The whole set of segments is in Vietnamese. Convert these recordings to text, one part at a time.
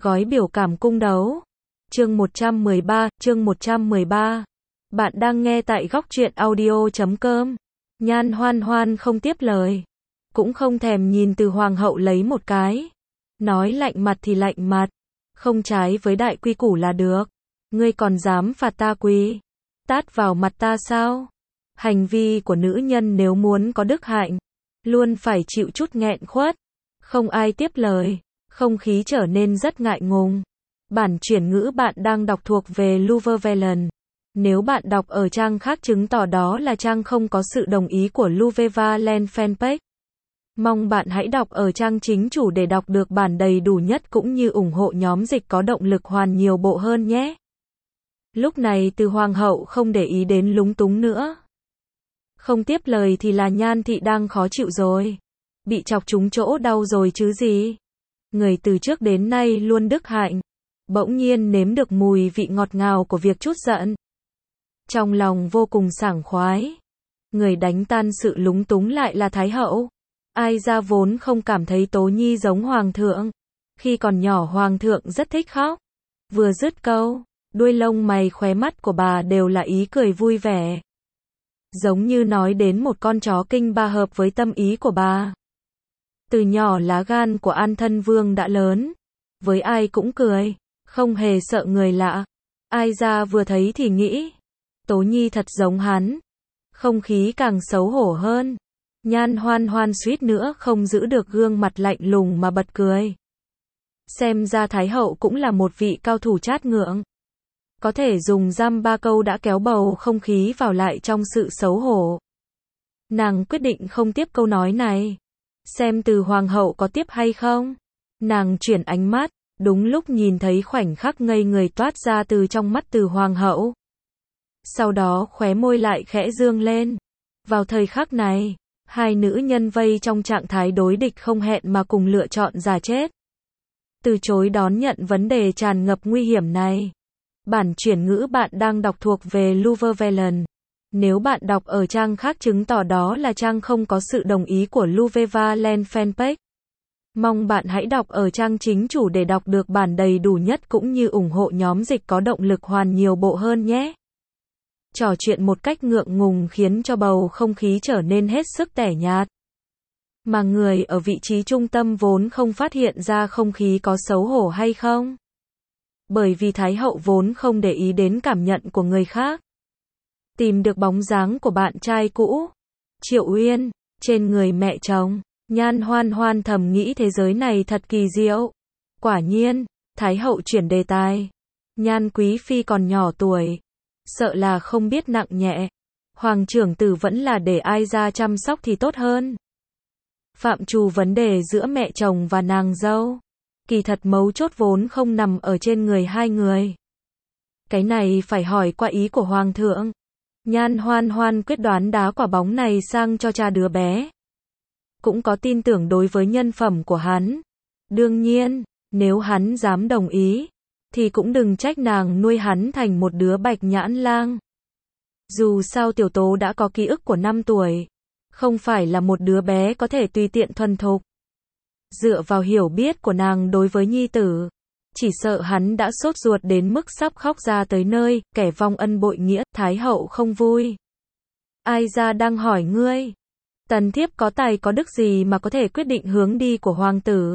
Gói biểu cảm cung đấu. Chương 113. Bạn đang nghe tại góc truyện audio.com. Nhan Hoan Hoan không tiếp lời, cũng không thèm nhìn Từ Hoàng hậu lấy một cái. Nói lạnh mặt thì lạnh mặt, không trái với đại quy củ là được. Ngươi còn dám phạt ta quỳ tát vào mặt ta sao? Hành vi của nữ nhân nếu muốn có đức hạnh, luôn phải chịu chút nghẹn khuất. Không ai tiếp lời, không khí trở nên rất ngại ngùng. Bản chuyển ngữ bạn đang đọc thuộc về Louvre Velen. Nếu bạn đọc ở trang khác chứng tỏ đó là trang không có sự đồng ý của Louvre Valen fanpage. Mong bạn hãy đọc ở trang chính chủ để đọc được bản đầy đủ nhất cũng như ủng hộ nhóm dịch có động lực hoàn nhiều bộ hơn nhé. Lúc này Từ Hoàng hậu không để ý đến lúng túng nữa. Không tiếp lời thì là Nhan thị đang khó chịu rồi. Bị chọc trúng chỗ đau rồi chứ gì. Người từ trước đến nay luôn đức hạnh, bỗng nhiên nếm được mùi vị ngọt ngào của việc trút giận. Trong lòng vô cùng sảng khoái. Người đánh tan sự lúng túng lại là Thái hậu. Ai ra vốn không cảm thấy Tố Nhi giống Hoàng thượng. Khi còn nhỏ Hoàng thượng rất thích khóc. Vừa dứt câu, đuôi lông mày khóe mắt của bà đều là ý cười vui vẻ. Giống như nói đến một con chó kinh ba hợp với tâm ý của bà. Từ nhỏ lá gan của An Thân Vương đã lớn. Với ai cũng cười, không hề sợ người lạ. Ai ra vừa thấy thì nghĩ, Tố Nhi thật giống hắn. Không khí càng xấu hổ hơn. Nhan Hoan Hoan suýt nữa không giữ được gương mặt lạnh lùng mà bật cười. Xem ra Thái hậu cũng là một vị cao thủ chát ngượng. Có thể dùng dăm ba câu đã kéo bầu không khí vào lại trong sự xấu hổ. Nàng quyết định không tiếp câu nói này. Xem Từ Hoàng hậu có tiếp hay không. Nàng chuyển ánh mắt, đúng lúc nhìn thấy khoảnh khắc ngây người toát ra từ trong mắt Từ Hoàng hậu. Sau đó khóe môi lại khẽ dương lên. Vào thời khắc này, hai nữ nhân vây trong trạng thái đối địch không hẹn mà cùng lựa chọn giả chết. Từ chối đón nhận vấn đề tràn ngập nguy hiểm này. Bản chuyển ngữ bạn đang đọc thuộc về Louvre Velen. Nếu bạn đọc ở trang khác chứng tỏ đó là trang không có sự đồng ý của Louvre Valen fanpage. Mong bạn hãy đọc ở trang chính chủ để đọc được bản đầy đủ nhất cũng như ủng hộ nhóm dịch có động lực hoàn nhiều bộ hơn nhé. Trò chuyện một cách ngượng ngùng khiến cho bầu không khí trở nên hết sức tẻ nhạt. Mà người ở vị trí trung tâm vốn không phát hiện ra không khí có xấu hổ hay không. Bởi vì Thái hậu vốn không để ý đến cảm nhận của người khác. Tìm được bóng dáng của bạn trai cũ, Triệu Uyên, trên người mẹ chồng. Nhan Hoan Hoan thầm nghĩ thế giới này thật kỳ diệu. Quả nhiên, Thái hậu chuyển đề tài. Nhan quý phi còn nhỏ tuổi, sợ là không biết nặng nhẹ. Hoàng trưởng tử vẫn là để ai ra chăm sóc thì tốt hơn. Phạm trù vấn đề giữa mẹ chồng và nàng dâu. Kỳ thật mấu chốt vốn không nằm ở trên người hai người. Cái này phải hỏi qua ý của Hoàng thượng. Nhan Hoan Hoan quyết đoán đá quả bóng này sang cho cha đứa bé. Cũng có tin tưởng đối với nhân phẩm của hắn. Đương nhiên, nếu hắn dám đồng ý, thì cũng đừng trách nàng nuôi hắn thành một đứa bạch nhãn lang. Dù sao Tiểu Tố đã có ký ức của 5 tuổi. Không phải là một đứa bé có thể tùy tiện thuần thục. Dựa vào hiểu biết của nàng đối với nhi tử, chỉ sợ hắn đã sốt ruột đến mức sắp khóc ra tới nơi, kẻ vong ân bội nghĩa. Thái hậu không vui. Ai ra đang hỏi ngươi? Tần thiếp có tài có đức gì mà có thể quyết định hướng đi của hoàng tử?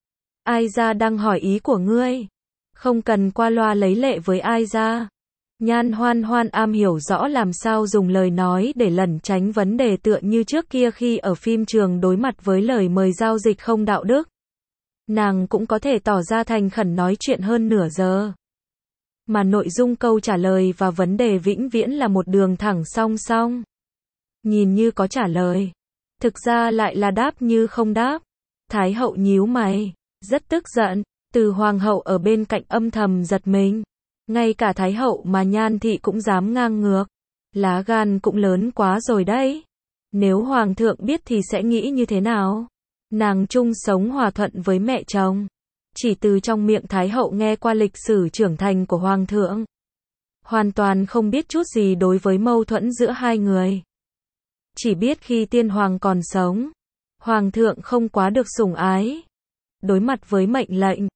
Ai ra đang hỏi ý của ngươi? Không cần qua loa lấy lệ với ai ra. Nhan Hoan Hoan am hiểu rõ làm sao dùng lời nói để lẩn tránh vấn đề tựa như trước kia khi ở phim trường đối mặt với lời mời giao dịch không đạo đức. Nàng cũng có thể tỏ ra thành khẩn nói chuyện hơn nửa giờ. Mà nội dung câu trả lời và vấn đề vĩnh viễn là một đường thẳng song song. Nhìn như có trả lời, thực ra lại là đáp như không đáp. Thái hậu nhíu mày, rất tức giận. Từ Hoàng hậu ở bên cạnh âm thầm giật mình. Ngay cả Thái hậu mà Nhan thị cũng dám ngang ngược. Lá gan cũng lớn quá rồi đấy. Nếu Hoàng thượng biết thì sẽ nghĩ như thế nào? Nàng chung sống hòa thuận với mẹ chồng. Chỉ từ trong miệng Thái hậu nghe qua lịch sử trưởng thành của Hoàng thượng. Hoàn toàn không biết chút gì đối với mâu thuẫn giữa hai người. Chỉ biết khi tiên hoàng còn sống, Hoàng thượng không quá được sủng ái. Đối mặt với mệnh lệnh,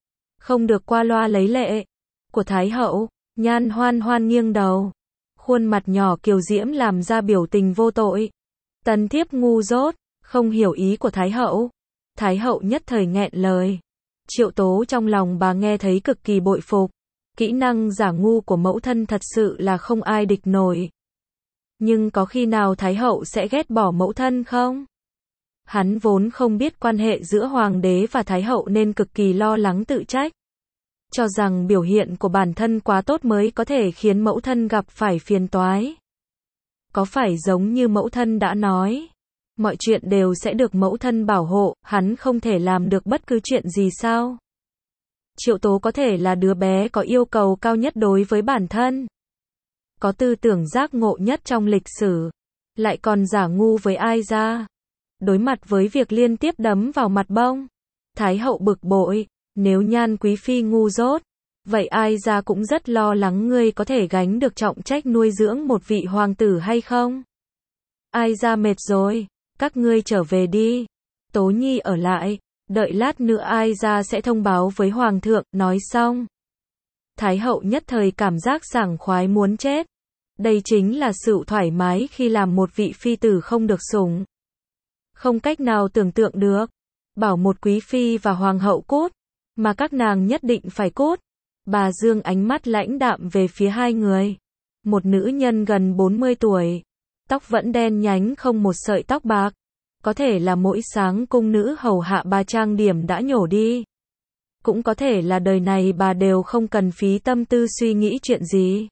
không được qua loa lấy lệ của Thái hậu. Nhan Hoan Hoan nghiêng đầu, khuôn mặt nhỏ kiều diễm làm ra biểu tình vô tội. Tần thiếp ngu dốt, không hiểu ý của Thái hậu. Thái hậu nhất thời nghẹn lời. Triệu Tố trong lòng bà nghe thấy cực kỳ bội phục. Kỹ năng giả ngu của mẫu thân thật sự là không ai địch nổi. Nhưng có khi nào Thái hậu sẽ ghét bỏ mẫu thân không? Hắn vốn không biết quan hệ giữa hoàng đế và Thái hậu nên cực kỳ lo lắng tự trách. Cho rằng biểu hiện của bản thân quá tốt mới có thể khiến mẫu thân gặp phải phiền toái. Có phải giống như mẫu thân đã nói, mọi chuyện đều sẽ được mẫu thân bảo hộ, hắn không thể làm được bất cứ chuyện gì sao? Triệu Tố có thể là đứa bé có yêu cầu cao nhất đối với bản thân, có tư tưởng giác ngộ nhất trong lịch sử, lại còn giả ngu với ai ra. Đối mặt với việc liên tiếp đấm vào mặt bông, Thái hậu bực bội, nếu Nhan quý phi ngu dốt, vậy ai ra cũng rất lo lắng ngươi có thể gánh được trọng trách nuôi dưỡng một vị hoàng tử hay không. Ai ra mệt rồi, các ngươi trở về đi. Tố Nhi ở lại, đợi lát nữa ai ra sẽ thông báo với hoàng thượng. Nói xong, Thái hậu nhất thời cảm giác sảng khoái muốn chết. Đây chính là sự thoải mái khi làm một vị phi tử không được sủng. Không cách nào tưởng tượng được, bảo một quý phi và hoàng hậu cút, mà các nàng nhất định phải cút. Bà dương ánh mắt lãnh đạm về phía hai người. Một nữ nhân gần 40 tuổi, tóc vẫn đen nhánh không một sợi tóc bạc. Có thể là mỗi sáng cung nữ hầu hạ bà trang điểm đã nhổ đi. Cũng có thể là đời này bà đều không cần phí tâm tư suy nghĩ chuyện gì.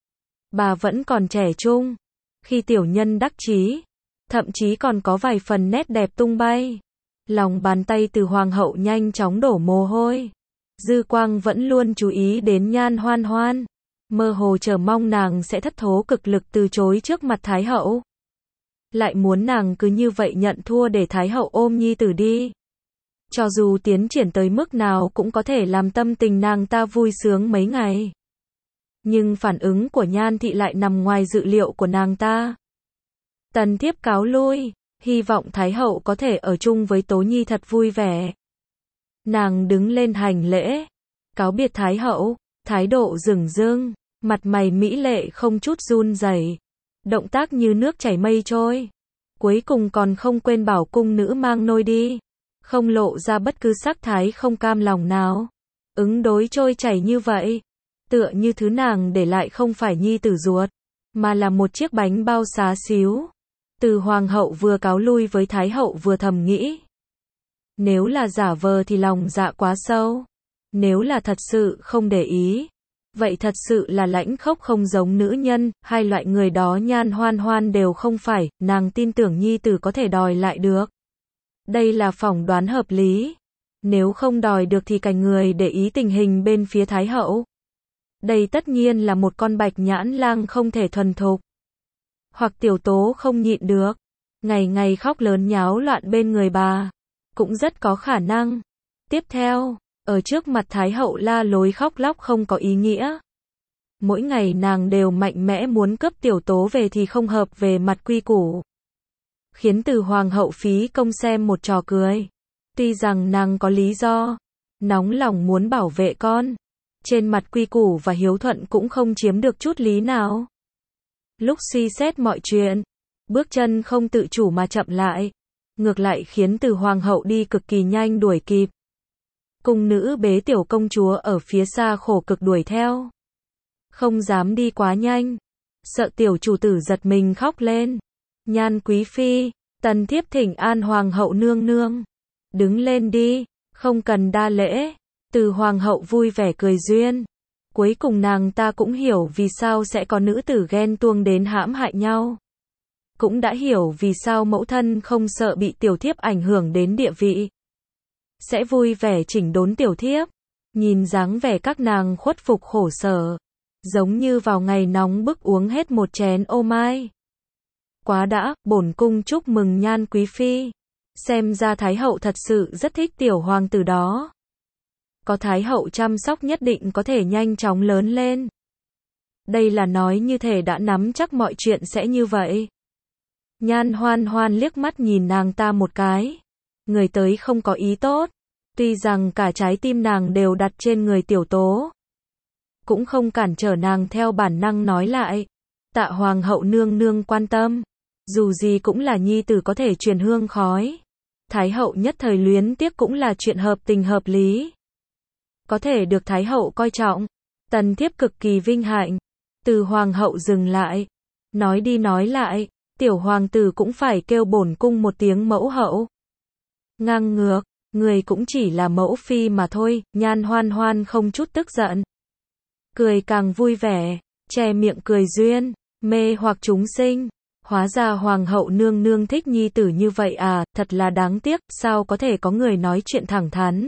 Bà vẫn còn trẻ trung, khi tiểu nhân đắc chí, thậm chí còn có vài phần nét đẹp tung bay. Lòng bàn tay từ hoàng hậu nhanh chóng đổ mồ hôi. Dư quang vẫn luôn chú ý đến Nhan Hoan Hoan, mơ hồ chờ mong nàng sẽ thất thố cực lực từ chối trước mặt Thái hậu. Lại muốn nàng cứ như vậy nhận thua để Thái hậu ôm nhi tử đi. Cho dù tiến triển tới mức nào cũng có thể làm tâm tình nàng ta vui sướng mấy ngày. Nhưng phản ứng của Nhan thị lại nằm ngoài dự liệu của nàng ta. Tần thiếp cáo lui, hy vọng Thái hậu có thể ở chung với Tố Nhi thật vui vẻ. Nàng đứng lên hành lễ, cáo biệt Thái hậu, thái độ dửng dưng, mặt mày mỹ lệ không chút run rẩy, động tác như nước chảy mây trôi. Cuối cùng còn không quên bảo cung nữ mang nôi đi, không lộ ra bất cứ sắc thái không cam lòng nào. Ứng đối trôi chảy như vậy, tựa như thứ nàng để lại không phải nhi tử ruột, mà là một chiếc bánh bao xá xíu. Từ hoàng hậu vừa cáo lui với Thái hậu vừa thầm nghĩ. Nếu là giả vờ thì lòng dạ quá sâu. Nếu là thật sự không để ý, vậy thật sự là lãnh khốc không giống nữ nhân. Hai loại người đó Nhan Hoan Hoan đều không phải. Nàng tin tưởng nhi tử có thể đòi lại được. Đây là phỏng đoán hợp lý. Nếu không đòi được thì cành người để ý tình hình bên phía Thái hậu. Đây tất nhiên là một con bạch nhãn lang không thể thuần thục. Hoặc Tiểu Tố không nhịn được, ngày ngày khóc lớn nháo loạn bên người bà, cũng rất có khả năng. Tiếp theo, ở trước mặt Thái hậu la lối khóc lóc không có ý nghĩa. Mỗi ngày nàng đều mạnh mẽ muốn cướp Tiểu Tố về thì không hợp về mặt quy củ. Khiến từ hoàng hậu phí công xem một trò cười. Tuy rằng nàng có lý do, nóng lòng muốn bảo vệ con, trên mặt quy củ và hiếu thuận cũng không chiếm được chút lý nào. Lúc suy xét mọi chuyện, bước chân không tự chủ mà chậm lại, ngược lại khiến từ hoàng hậu đi cực kỳ nhanh đuổi kịp. Cung nữ bế tiểu công chúa ở phía xa khổ cực đuổi theo. Không dám đi quá nhanh, sợ tiểu chủ tử giật mình khóc lên. Nhan quý phi, tần thiếp thỉnh an hoàng hậu nương nương. Đứng lên đi, không cần đa lễ. Từ hoàng hậu vui vẻ cười duyên. Cuối cùng nàng ta cũng hiểu vì sao sẽ có nữ tử ghen tuông đến hãm hại nhau. Cũng đã hiểu vì sao mẫu thân không sợ bị tiểu thiếp ảnh hưởng đến địa vị. Sẽ vui vẻ chỉnh đốn tiểu thiếp. Nhìn dáng vẻ các nàng khuất phục khổ sở, giống như vào ngày nóng bức uống hết một chén ô mai. Quá đã, bổn cung chúc mừng Nhan quý phi. Xem ra Thái hậu thật sự rất thích tiểu hoàng tử đó. Có Thái hậu chăm sóc nhất định có thể nhanh chóng lớn lên. Đây là nói như thể đã nắm chắc mọi chuyện sẽ như vậy. Nhan Hoan Hoan liếc mắt nhìn nàng ta một cái. Người tới không có ý tốt. Tuy rằng cả trái tim nàng đều đặt trên người Tiểu Tố, cũng không cản trở nàng theo bản năng nói lại. Tạ hoàng hậu nương nương quan tâm, dù gì cũng là nhi tử có thể truyền hương khói. Thái hậu nhất thời luyến tiếc cũng là chuyện hợp tình hợp lý. Có thể được Thái hậu coi trọng, tần thiếp cực kỳ vinh hạnh. Từ hoàng hậu dừng lại, nói đi nói lại, tiểu hoàng tử cũng phải kêu bổn cung một tiếng mẫu hậu. Ngang ngược, người cũng chỉ là mẫu phi mà thôi. Nhan Hoan Hoan không chút tức giận, cười càng vui vẻ, che miệng cười duyên, mê hoặc chúng sinh. Hóa ra hoàng hậu nương nương thích nhi tử như vậy à, thật là đáng tiếc, sao có thể có người nói chuyện thẳng thắn,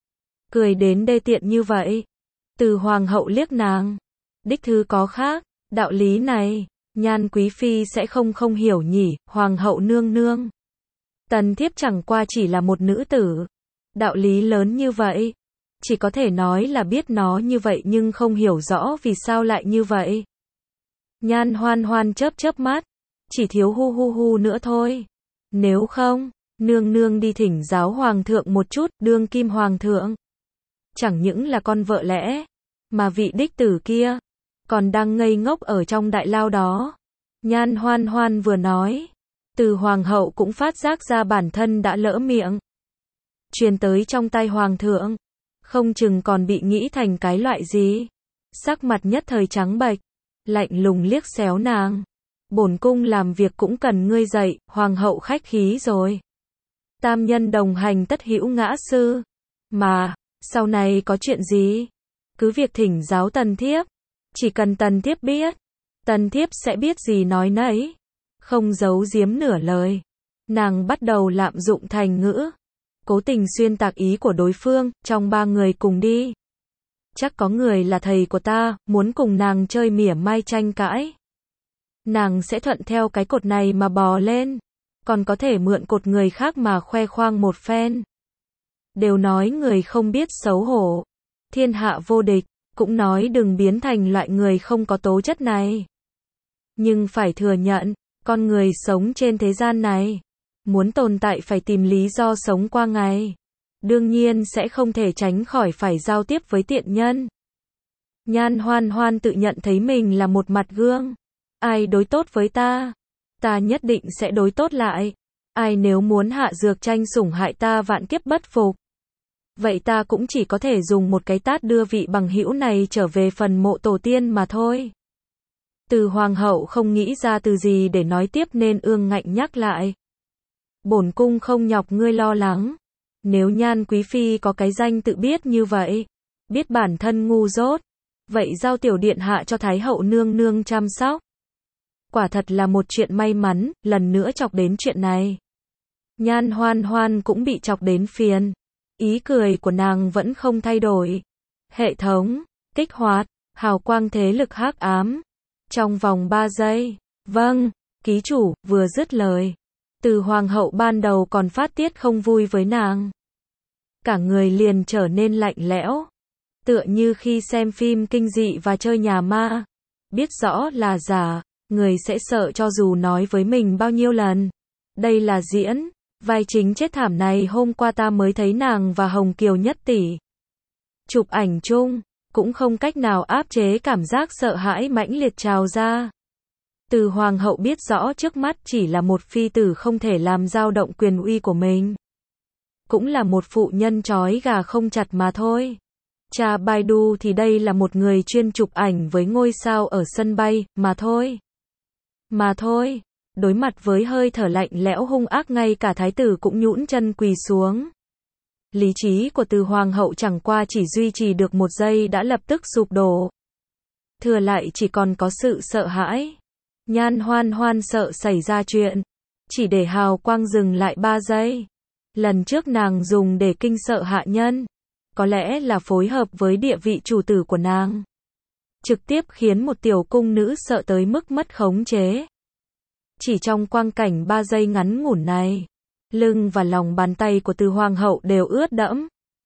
cười đến đê tiện như vậy. Từ hoàng hậu liếc nàng, đích thư có khác, đạo lý này, Nhan quý phi sẽ không hiểu nhỉ. Hoàng hậu nương nương, tần thiếp chẳng qua chỉ là một nữ tử, đạo lý lớn như vậy, chỉ có thể nói là biết nó như vậy nhưng không hiểu rõ vì sao lại như vậy. Nhan Hoan Hoan chớp mắt, chỉ thiếu hu hu hu nữa thôi. Nếu không, nương nương đi thỉnh giáo hoàng thượng một chút. Đương kim hoàng thượng chẳng những là con vợ lẽ, mà vị đích tử kia còn đang ngây ngốc ở trong đại lao đó. Nhan Hoan Hoan vừa nói, từ hoàng hậu cũng phát giác ra bản thân đã lỡ miệng, truyền tới trong tay hoàng thượng, không chừng còn bị nghĩ thành cái loại gì. Sắc mặt nhất thời trắng bệch, lạnh lùng liếc xéo nàng. Bổn cung làm việc cũng cần ngươi dạy, hoàng hậu khách khí rồi. Tam nhân đồng hành tất hữu ngã sư. Mà, sau này có chuyện gì? Cứ việc thỉnh giáo tần thiếp. Chỉ cần tần thiếp biết, tần thiếp sẽ biết gì nói nấy. Không giấu giếm nửa lời. Nàng bắt đầu lạm dụng thành ngữ, cố tình xuyên tạc ý của đối phương. Trong ba người cùng đi, chắc có người là thầy của ta, muốn cùng nàng chơi mỉa mai tranh cãi. Nàng sẽ thuận theo cái cột này mà bò lên, còn có thể mượn cột người khác mà khoe khoang một phen. Đều nói người không biết xấu hổ, thiên hạ vô địch, cũng nói đừng biến thành loại người không có tố chất này. Nhưng phải thừa nhận, con người sống trên thế gian này, muốn tồn tại phải tìm lý do sống qua ngày. Đương nhiên sẽ không thể tránh khỏi phải giao tiếp với tiện nhân. Nhan Hoan Hoan tự nhận thấy mình là một mặt gương. Ai đối tốt với ta, ta nhất định sẽ đối tốt lại. Ai nếu muốn hạ dược tranh sủng hại ta vạn kiếp bất phục, vậy ta cũng chỉ có thể dùng một cái tát đưa vị bằng hữu này trở về phần mộ tổ tiên mà thôi. Từ hoàng hậu không nghĩ ra từ gì để nói tiếp nên ương ngạnh nhắc lại. Bổn cung không nhọc ngươi lo lắng. Nếu Nhan quý phi có cái danh tự biết như vậy, biết bản thân ngu dốt, vậy giao tiểu điện hạ cho Thái hậu nương nương chăm sóc. Quả thật là một chuyện may mắn, lần nữa chọc đến chuyện này. Nhan Hoan Hoan cũng bị chọc đến phiền. Ý cười của nàng vẫn không thay đổi. Hệ thống, kích hoạt, hào quang thế lực hắc ám. Trong vòng 3 giây. Vâng, ký chủ, vừa dứt lời. Từ hoàng hậu ban đầu còn phát tiết không vui với nàng. Cả người liền trở nên lạnh lẽo. Tựa như khi xem phim kinh dị và chơi nhà ma. Biết rõ là giả, người sẽ sợ cho dù nói với mình bao nhiêu lần. Đây là diễn. Vai chính chết thảm này hôm qua ta mới thấy nàng và Hồng Kiều Nhất tỷ chụp ảnh chung, cũng không cách nào áp chế cảm giác sợ hãi mãnh liệt trào ra. Từ hoàng hậu biết rõ trước mắt chỉ là một phi tử không thể làm dao động quyền uy của mình. Cũng là một phụ nhân trói gà không chặt mà thôi. Cha Baidu thì đây là một người chuyên chụp ảnh với ngôi sao ở sân bay, mà thôi. Mà thôi. Đối mặt với hơi thở lạnh lẽo hung ác ngay cả thái tử cũng nhũn chân quỳ xuống. Lý trí của từ hoàng hậu chẳng qua chỉ duy trì được một giây đã lập tức sụp đổ. Thừa lại chỉ còn có sự sợ hãi. Nhan Hoan Hoan sợ xảy ra chuyện, chỉ để hào quang dừng lại 3 giây. Lần trước nàng dùng để kinh sợ hạ nhân, có lẽ là phối hợp với địa vị chủ tử của nàng, trực tiếp khiến một tiểu cung nữ sợ tới mức mất khống chế. Chỉ trong quang cảnh 3 giây ngắn ngủn này, lưng và lòng bàn tay của từ hoàng hậu đều ướt đẫm.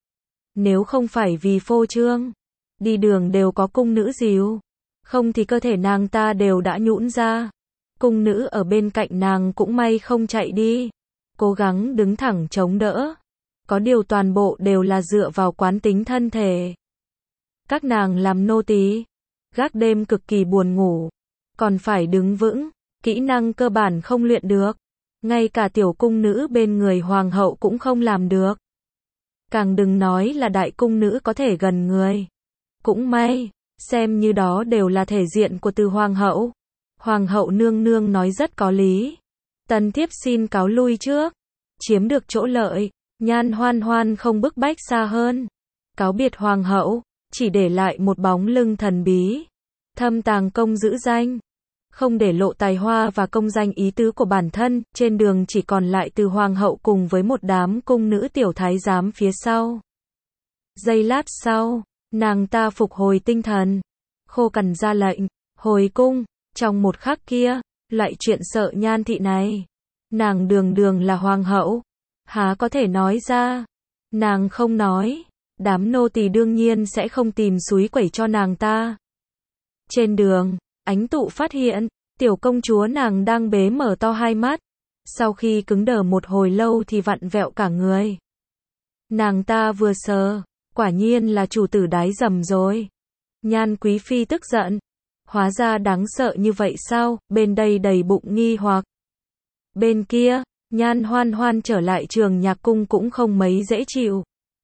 Nếu không phải vì phô trương, đi đường đều có cung nữ dìu, không thì cơ thể nàng ta đều đã nhũn ra. Cung nữ ở bên cạnh nàng cũng may không chạy đi, cố gắng đứng thẳng chống đỡ. Có điều toàn bộ đều là dựa vào quán tính thân thể. Các nàng làm nô tỳ, gác đêm cực kỳ buồn ngủ, còn phải đứng vững, kỹ năng cơ bản không luyện được. Ngay cả tiểu cung nữ bên người hoàng hậu cũng không làm được. Càng đừng nói là đại cung nữ có thể gần người. Cũng may, xem như đó đều là thể diện của từ hoàng hậu. Hoàng hậu nương nương nói rất có lý. Tần thiếp xin cáo lui trước. Chiếm được chỗ lợi, Nhan Hoan Hoan không bức bách xa hơn. Cáo biệt hoàng hậu, chỉ để lại một bóng lưng thần bí. Thâm tàng công giữ danh. Không để lộ tài hoa và công danh ý tứ của bản thân, trên đường chỉ còn lại từ hoàng hậu cùng với một đám cung nữ tiểu thái giám phía sau. Giây lát sau, nàng ta phục hồi tinh thần. Khô cằn ra lệnh, hồi cung, trong một khắc kia, loại chuyện sợ Nhan thị này. Nàng đường đường là hoàng hậu, há có thể nói ra. Nàng không nói, đám nô tỳ đương nhiên sẽ không tìm xúi quẩy cho nàng ta. Trên đường, Ánh Tụ phát hiện, tiểu công chúa nàng đang bế mở to hai mắt. Sau khi cứng đờ một hồi lâu thì vặn vẹo cả người. Nàng ta vừa sờ, quả nhiên là chủ tử đái dầm rồi. Nhan quý phi tức giận. Hóa ra đáng sợ như vậy sao, bên đây đầy bụng nghi hoặc. Bên kia, Nhan Hoan Hoan trở lại trường nhạc cung cũng không mấy dễ chịu.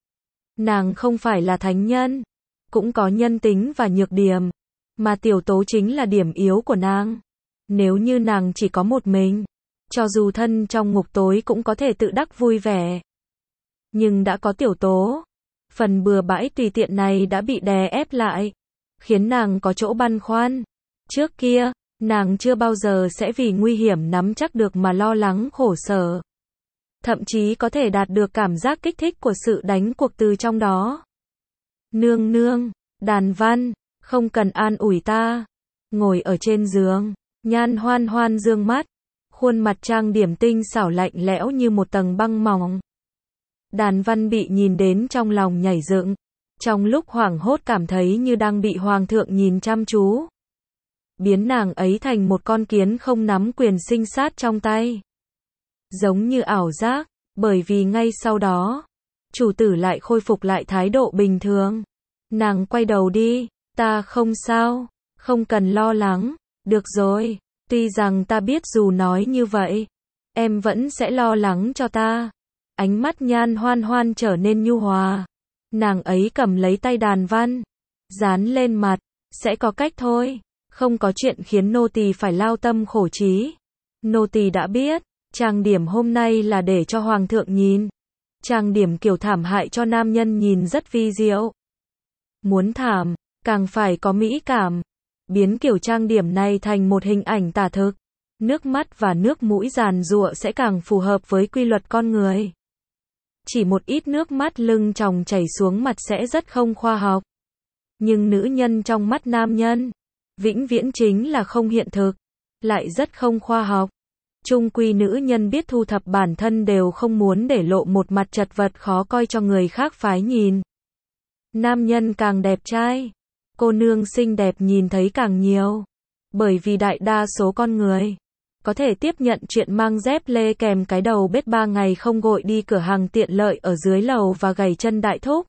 Nàng không phải là thánh nhân, cũng có nhân tính và nhược điểm, mà tiểu tố chính là điểm yếu của nàng. Nếu như nàng chỉ có một mình, cho dù thân trong ngục tối cũng có thể tự đắc vui vẻ. Nhưng đã có tiểu tố, phần bừa bãi tùy tiện này đã bị đè ép lại, khiến nàng có chỗ băn khoăn. Trước kia, nàng chưa bao giờ sẽ vì nguy hiểm nắm chắc được mà lo lắng khổ sở. Thậm chí có thể đạt được cảm giác kích thích của sự đánh cuộc từ trong đó. Nương nương, Đàn Văn, không cần an ủi ta. Ngồi ở trên giường, Nhan Hoan Hoan dương mắt, khuôn mặt trang điểm tinh xảo lạnh lẽo như một tầng băng mỏng. Đàn Văn bị nhìn đến trong lòng nhảy dựng, trong lúc hoảng hốt cảm thấy như đang bị hoàng thượng nhìn chăm chú. Biến nàng ấy thành một con kiến không nắm quyền sinh sát trong tay. Giống như ảo giác, bởi vì ngay sau đó, chủ tử lại khôi phục lại thái độ bình thường. Nàng quay đầu đi, ta không sao, không cần lo lắng, được rồi, tuy rằng ta biết dù nói như vậy, em vẫn sẽ lo lắng cho ta. Ánh mắt Nhan Hoan Hoan trở nên nhu hòa. Nàng ấy cầm lấy tay Đàn Văn, dán lên mặt, sẽ có cách thôi, không có chuyện khiến nô tỳ phải lao tâm khổ trí. Nô tỳ đã biết, trang điểm hôm nay là để cho hoàng thượng nhìn. Trang điểm kiểu thảm hại cho nam nhân nhìn rất vi diệu. Muốn thảm, càng phải có mỹ cảm. Biến kiểu trang điểm này thành một hình ảnh tả thực. Nước mắt và nước mũi giàn giụa sẽ càng phù hợp với quy luật con người. Chỉ một ít nước mắt lưng tròng chảy xuống mặt sẽ rất không khoa học. Nhưng nữ nhân trong mắt nam nhân, vĩnh viễn chính là không hiện thực, lại rất không khoa học. Chung quy nữ nhân biết thu thập bản thân đều không muốn để lộ một mặt chật vật khó coi cho người khác phái nhìn. Nam nhân càng đẹp trai, cô nương xinh đẹp nhìn thấy càng nhiều. Bởi vì đại đa số con người có thể tiếp nhận chuyện mang dép lê kèm cái đầu bết 3 ngày không gội đi cửa hàng tiện lợi ở dưới lầu và gầy chân đại thúc.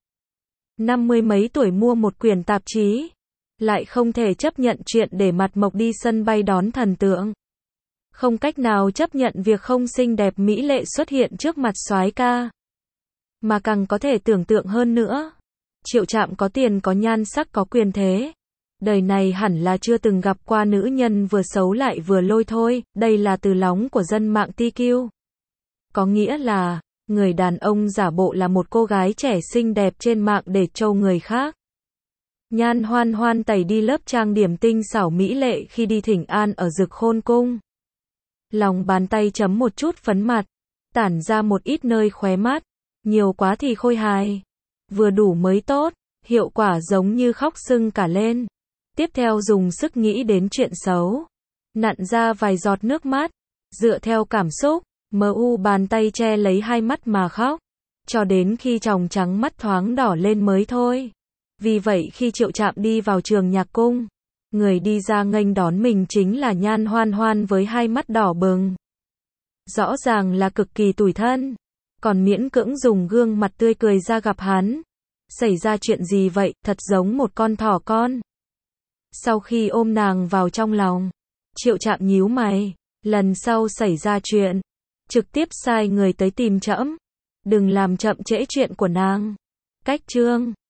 50 mấy tuổi mua một quyển tạp chí, lại không thể chấp nhận chuyện để mặt mộc đi sân bay đón thần tượng. Không cách nào chấp nhận việc không xinh đẹp mỹ lệ xuất hiện trước mặt soái ca. Mà càng có thể tưởng tượng hơn nữa, Triệu Trạm có tiền có nhan sắc có quyền thế. Đời này hẳn là chưa từng gặp qua nữ nhân vừa xấu lại vừa lôi thôi, đây là từ lóng của dân mạng TQ. Có nghĩa là, người đàn ông giả bộ là một cô gái trẻ xinh đẹp trên mạng để trâu người khác. Nhan Hoan Hoan tẩy đi lớp trang điểm tinh xảo mỹ lệ khi đi thỉnh an ở Dực Khôn Cung. Lòng bàn tay chấm một chút phấn mặt, tản ra một ít nơi khóe mắt, nhiều quá thì khôi hài. Vừa đủ mới tốt, hiệu quả giống như khóc sưng cả lên. Tiếp theo dùng sức nghĩ đến chuyện xấu, nặn ra vài giọt nước mắt, dựa theo cảm xúc, bàn tay che lấy hai mắt mà khóc, cho đến khi tròng trắng mắt thoáng đỏ lên mới thôi. Vì vậy khi Triệu Trạm đi vào trường nhạc cung, người đi ra nghênh đón mình chính là Nhan Hoan Hoan với hai mắt đỏ bừng. Rõ ràng là cực kỳ tủi thân. còn miễn cưỡng dùng gương mặt tươi cười ra gặp hắn. Xảy ra chuyện gì vậy, thật giống một con thỏ con. Sau khi ôm nàng vào trong lòng, Triệu Trạm nhíu mày, lần sau xảy ra chuyện, trực tiếp sai người tới tìm trẫm, đừng làm chậm trễ chuyện của nàng. Cách chương